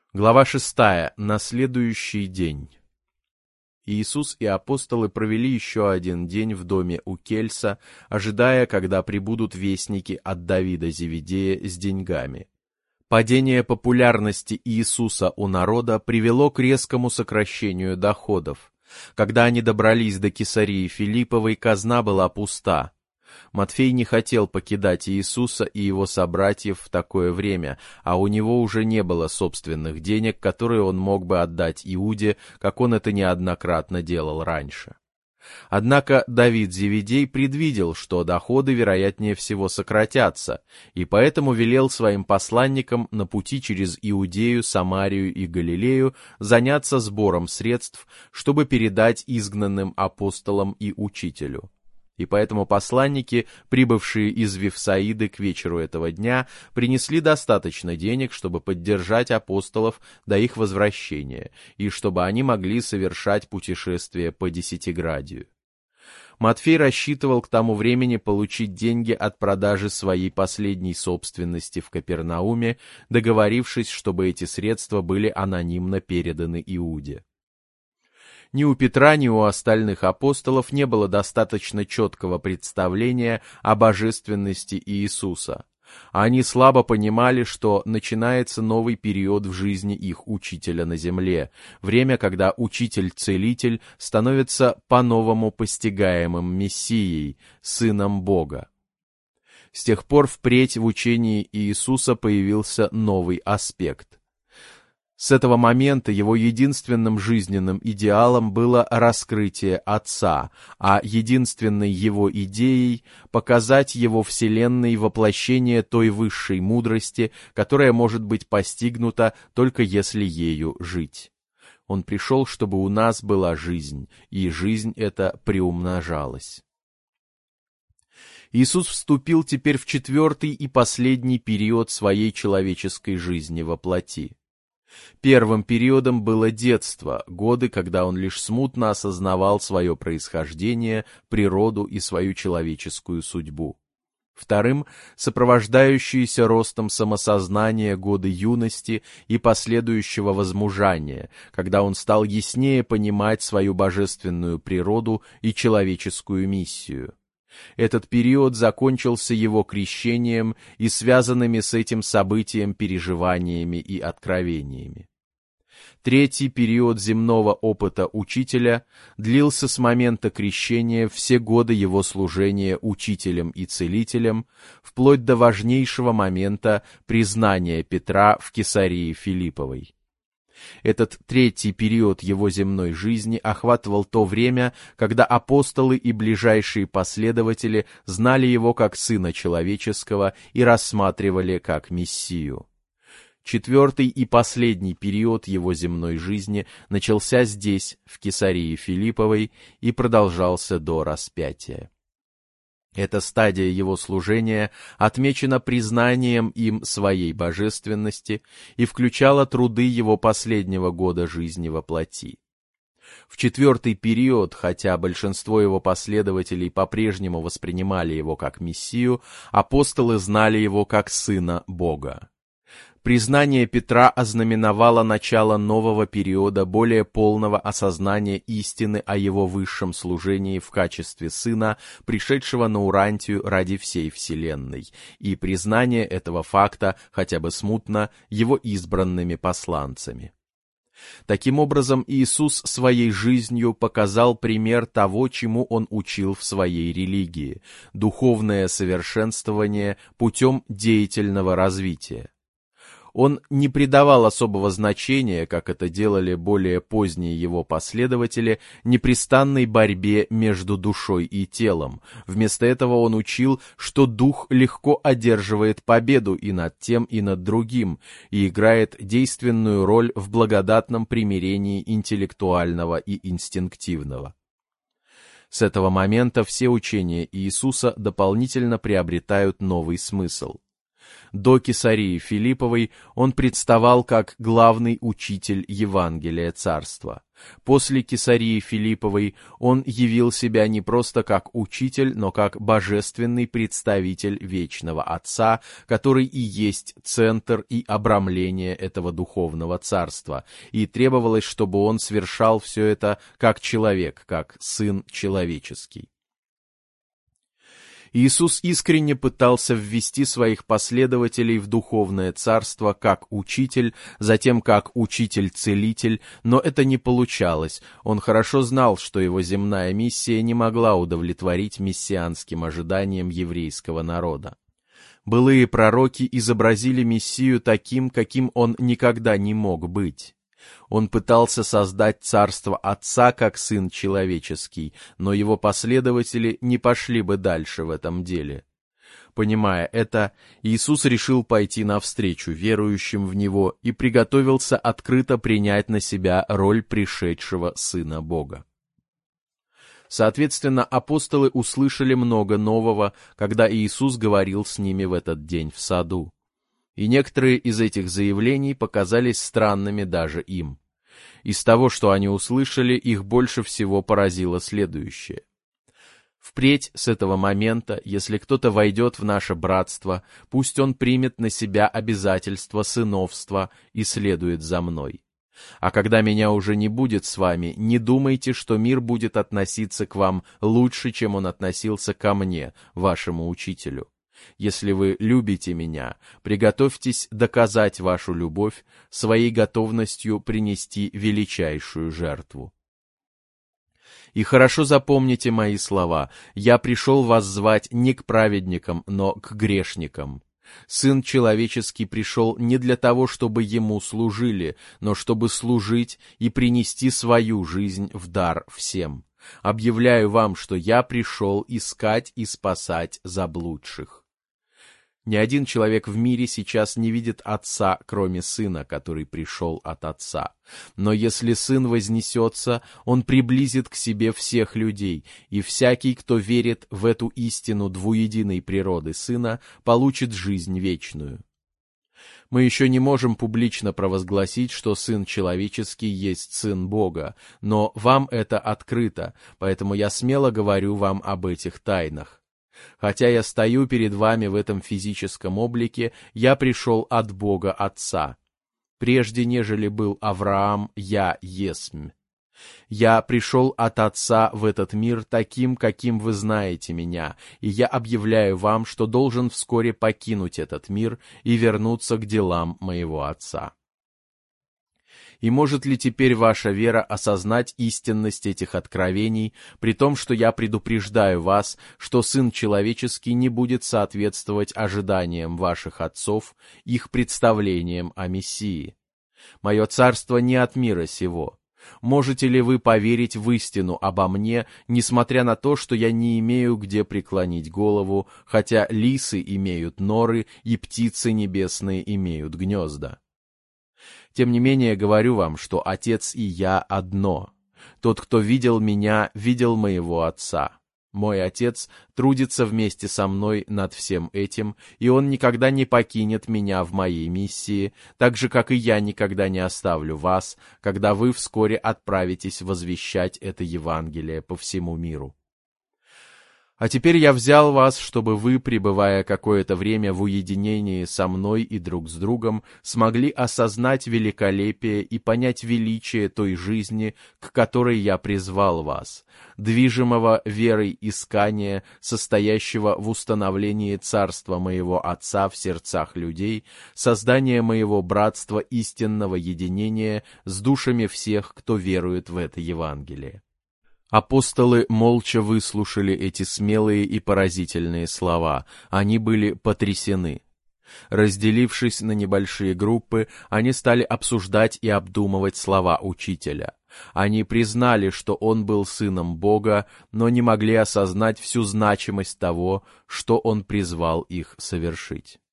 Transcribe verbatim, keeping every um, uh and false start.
Глава шестая. На следующий день. Иисус и апостолы провели еще один день в доме у Кельса, ожидая, когда прибудут вестники от Давида Зеведея с деньгами. Падение популярности Иисуса у народа привело к резкому сокращению доходов. Когда они добрались до Кесарии Филипповой, казна была пуста. Матфей не хотел покидать Иисуса и его собратьев в такое время, а у него уже не было собственных денег, которые он мог бы отдать Иуде, как он это неоднократно делал раньше. Однако Давид Зеведей предвидел, что доходы, вероятнее всего, сократятся, и поэтому велел своим посланникам на пути через Иудею, Самарию и Галилею заняться сбором средств, чтобы передать изгнанным апостолам и учителю. И поэтому посланники, прибывшие из Вифсаиды к вечеру этого дня, принесли достаточно денег, чтобы поддержать апостолов до их возвращения, и чтобы они могли совершать путешествие по Десятиградию. Матфей рассчитывал к тому времени получить деньги от продажи своей последней собственности в Капернауме, договорившись, чтобы эти средства были анонимно переданы Иуде. Ни у Петра, ни у остальных апостолов не было достаточно четкого представления о божественности Иисуса. Они слабо понимали, что начинается новый период в жизни их учителя на земле, время, когда учитель-целитель становится по-новому постигаемым Мессией, Сыном Бога. С тех пор впредь в учении Иисуса появился новый аспект. С этого момента его единственным жизненным идеалом было раскрытие Отца, а единственной его идеей — показать его вселенной воплощение той высшей мудрости, которая может быть постигнута только если ею жить. Он пришел, чтобы у нас была жизнь, и жизнь эта приумножалась. Иисус вступил теперь в четвертый и последний период своей человеческой жизни во плоти. Первым периодом было детство, годы, когда он лишь смутно осознавал свое происхождение, природу и свою человеческую судьбу. Вторым — сопровождающиеся ростом самосознания годы юности и последующего возмужания, когда он стал яснее понимать свою божественную природу и человеческую миссию. Этот период закончился его крещением и связанными с этим событием переживаниями и откровениями. Третий период земного опыта учителя длился с момента крещения все годы его служения учителем и целителем, вплоть до важнейшего момента признания Петра в Кесарии Филипповой. Этот третий период его земной жизни охватывал то время, когда апостолы и ближайшие последователи знали его как Сына Человеческого и рассматривали как Мессию. Четвертый и последний период его земной жизни начался здесь, в Кесарии Филипповой, и продолжался до распятия. Эта стадия его служения отмечена признанием им своей божественности и включала труды его последнего года жизни во плоти. В четвертый период, хотя большинство его последователей по-прежнему воспринимали его как Мессию, апостолы знали его как Сына Бога. Признание Петра ознаменовало начало нового периода более полного осознания истины о его высшем служении в качестве Сына, пришедшего на Урантию ради всей вселенной, и признание этого факта, хотя бы смутно, его избранными посланцами. Таким образом, Иисус своей жизнью показал пример того, чему он учил в своей религии – духовное совершенствование путем деятельного развития. Он не придавал особого значения, как это делали более поздние его последователи, непрестанной борьбе между душой и телом. Вместо этого он учил, что дух легко одерживает победу и над тем, и над другим, и играет действенную роль в благодатном примирении интеллектуального и инстинктивного. С этого момента все учения Иисуса дополнительно приобретают новый смысл. До Кесарии Филипповой он представал как главный учитель Евангелия Царства. После Кесарии Филипповой он явил себя не просто как учитель, но как божественный представитель Вечного Отца, который и есть центр и обрамление этого духовного царства, и требовалось, чтобы он совершал все это как человек, как Сын человеческий. Иисус искренне пытался ввести своих последователей в духовное царство как учитель, затем как учитель-целитель, но это не получалось. Он хорошо знал, что его земная миссия не могла удовлетворить мессианским ожиданиям еврейского народа. Былые пророки изобразили Мессию таким, каким он никогда не мог быть. Он пытался создать царство Отца как Сын человеческий, но его последователи не пошли бы дальше в этом деле. Понимая это, Иисус решил пойти навстречу верующим в Него и приготовился открыто принять на себя роль пришедшего Сына Бога. Соответственно, апостолы услышали много нового, когда Иисус говорил с ними в этот день в саду. И некоторые из этих заявлений показались странными даже им. Из того, что они услышали, их больше всего поразило следующее. Впредь, с этого момента, если кто-то войдет в наше братство, пусть он примет на себя обязательство сыновства и следует за мной. А когда меня уже не будет с вами, не думайте, что мир будет относиться к вам лучше, чем он относился ко мне, вашему учителю. Если вы любите меня, приготовьтесь доказать вашу любовь своей готовностью принести величайшую жертву. И хорошо запомните мои слова. Я пришел вас звать не к праведникам, но к грешникам. Сын человеческий пришел не для того, чтобы ему служили, но чтобы служить и принести свою жизнь в дар всем. Объявляю вам, что я пришел искать и спасать заблудших. Ни один человек в мире сейчас не видит Отца, кроме Сына, который пришел от Отца. Но если Сын вознесется, Он приблизит к себе всех людей, и всякий, кто верит в эту истину двуединой природы Сына, получит жизнь вечную. Мы еще не можем публично провозгласить, что Сын Человеческий есть Сын Бога, но вам это открыто, поэтому я смело говорю вам об этих тайнах. Хотя я стою перед вами в этом физическом облике, я пришел от Бога Отца. Прежде нежели был Авраам, я есмь. Я пришел от Отца в этот мир таким, каким вы знаете меня, и я объявляю вам, что должен вскоре покинуть этот мир и вернуться к делам моего Отца. И может ли теперь ваша вера осознать истинность этих откровений, при том, что я предупреждаю вас, что Сын Человеческий не будет соответствовать ожиданиям ваших отцов, их представлениям о Мессии? Мое царство не от мира сего. Можете ли вы поверить в истину обо мне, несмотря на то, что я не имею где преклонить голову, хотя лисы имеют норы и птицы небесные имеют гнезда? Тем не менее, говорю вам, что Отец и я одно. Тот, кто видел меня, видел моего Отца. Мой Отец трудится вместе со мной над всем этим, и Он никогда не покинет меня в моей миссии, так же, как и я никогда не оставлю вас, когда вы вскоре отправитесь возвещать это Евангелие по всему миру. А теперь я взял вас, чтобы вы, пребывая какое-то время в уединении со мной и друг с другом, смогли осознать великолепие и понять величие той жизни, к которой я призвал вас, движимого верой искания, состоящего в установлении царства моего Отца в сердцах людей, создания моего братства истинного единения с душами всех, кто верует в это Евангелие. Апостолы молча выслушали эти смелые и поразительные слова. Они были потрясены. Разделившись на небольшие группы, они стали обсуждать и обдумывать слова учителя. Они признали, что он был сыном Бога, но не могли осознать всю значимость того, что он призвал их совершить.